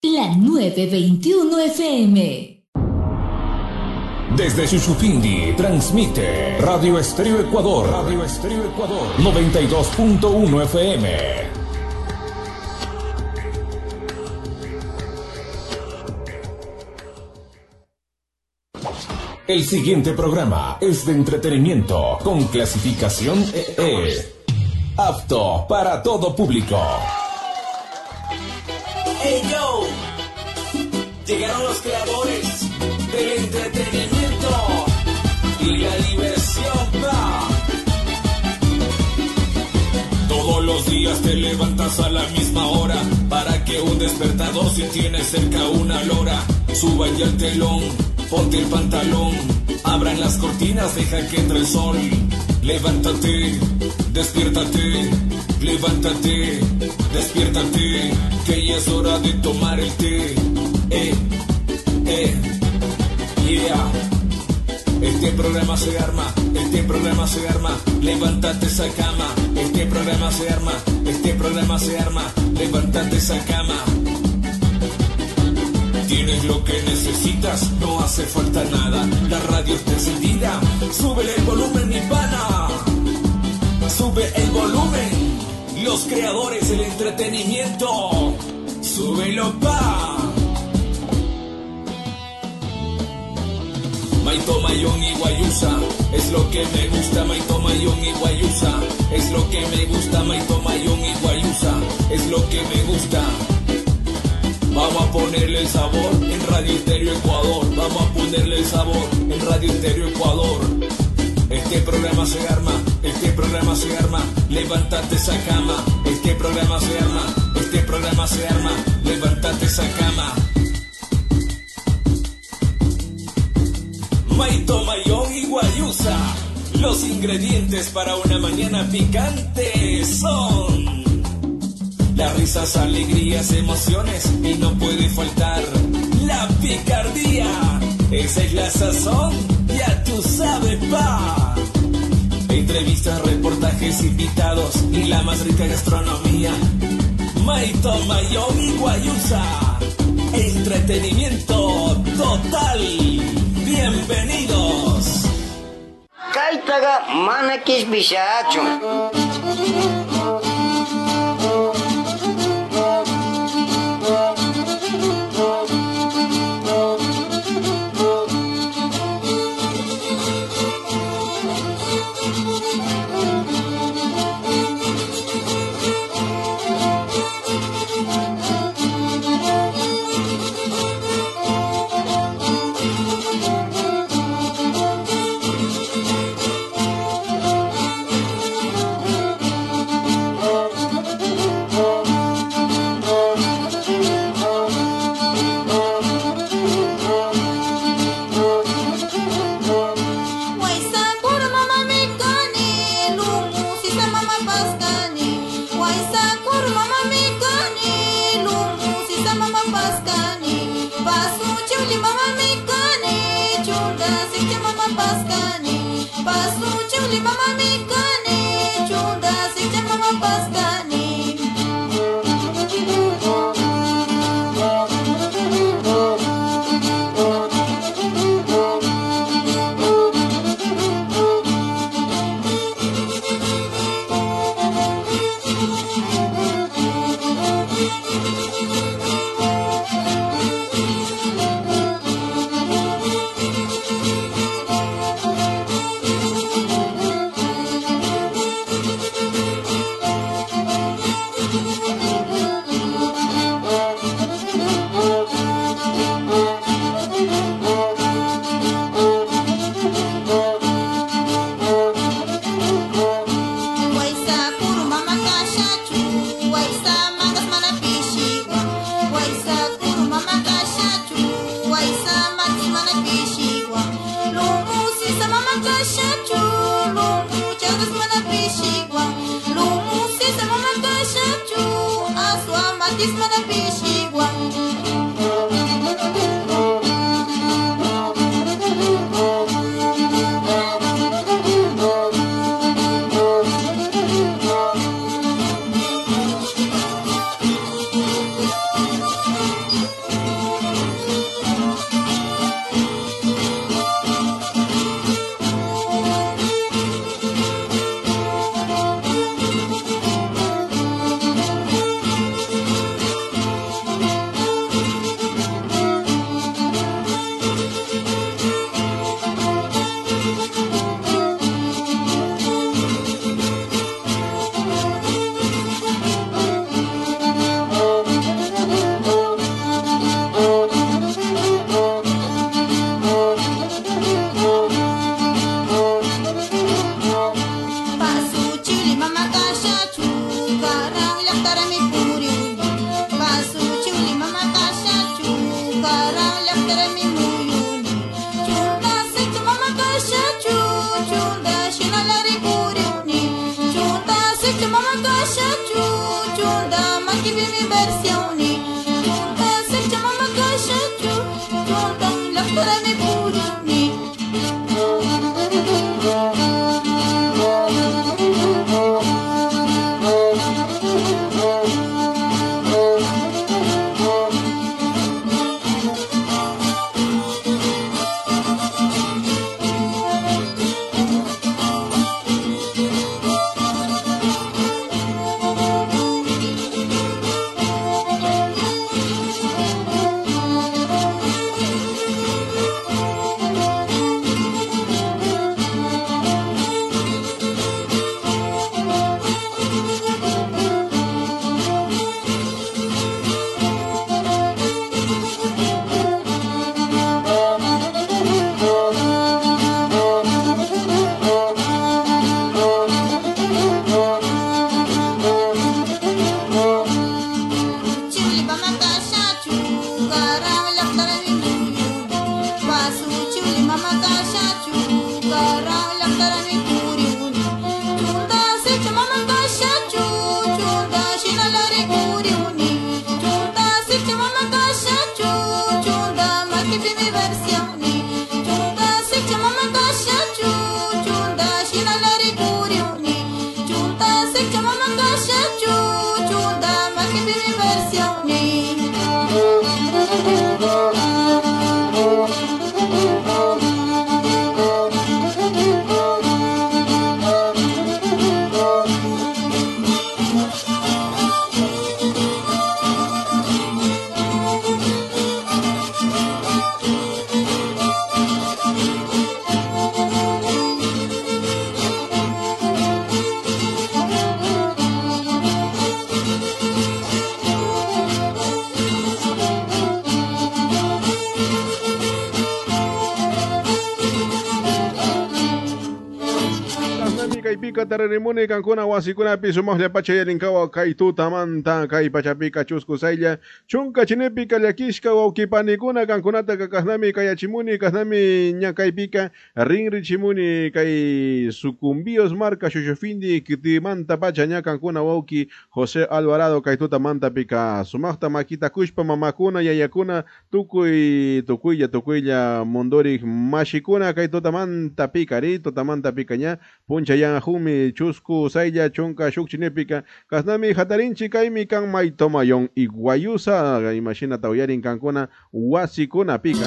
La 921 FM. Desde Chuchupindi transmite Radio Estéreo Ecuador. Radio Estéreo Ecuador 92.1 FM. El siguiente programa es de entretenimiento con clasificación EE. Apto para todo público. ¡Hey yo! Llegaron los creadores del entretenimiento y la diversión, va. Todos los días te levantas a la misma hora para que un despertador si tiene cerca una lora. Suban ya el telón, ponte el pantalón, abran las cortinas, deja que entre el sol. Levántate, despiértate, levántate, despiértate, que ya es hora de tomar el té. Yeah. Este programa se arma, este programa se arma, levántate esa cama. Este programa se arma, este programa se arma, levántate esa cama. Tienes lo que necesitas, no hace falta nada. La radio está encendida, súbele el volumen, mi pana. Sube el volumen, los creadores del entretenimiento. Súbelo, pa. Maito, Mayón y Guayusa, es lo que me gusta. Maito, Mayón y Guayusa, es lo que me gusta. Maito, Mayón y Guayusa, es lo que me gusta. Vamos a ponerle el sabor en Radio Estéreo Ecuador. Vamos a ponerle el sabor en Radio Estéreo Ecuador. Este programa se arma, este programa se arma, levántate esa cama. Este programa se arma, este programa se arma, levántate esa cama. Maito, Mayón y Guayusa, los ingredientes para una mañana picante son las risas, alegrías, emociones y no puede faltar la picardía. Esa es la sazón, ya tú sabes, pa. Entrevistas, reportajes, invitados y la más rica gastronomía. Maito, Mayón y Guayusa, entretenimiento total. Bienvenidos. Kaitaga manakis bisacho. Tarimuni kankuna wasikunapi sumaqlla pachayarinkawa kay tutamanta kay pachapika chuskusaylla chunka chinepi kallakishka wawqipanikuna kankunata kakaqnami kayachimuni kaqnami ñakaypika rinrichimuni kay sucumbios marca shushufindi kitimanta pacha ña kankuna wawqi José Alvarado kay tutamantapika sumaqta makitakushpa mamakuna yayakuna tukuylla mondoriq mashikuna kay tutamantapika tutamantapika ña punchayan humi chusku saylla chunka shukchinepika kasnami hatarinchi kaymi kan maytomayon iguayusa imashinata uyarin kankuna wasikunapika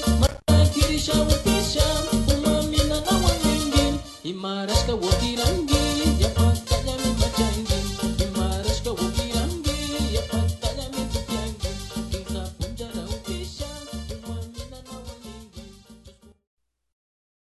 Imarashka wakirangi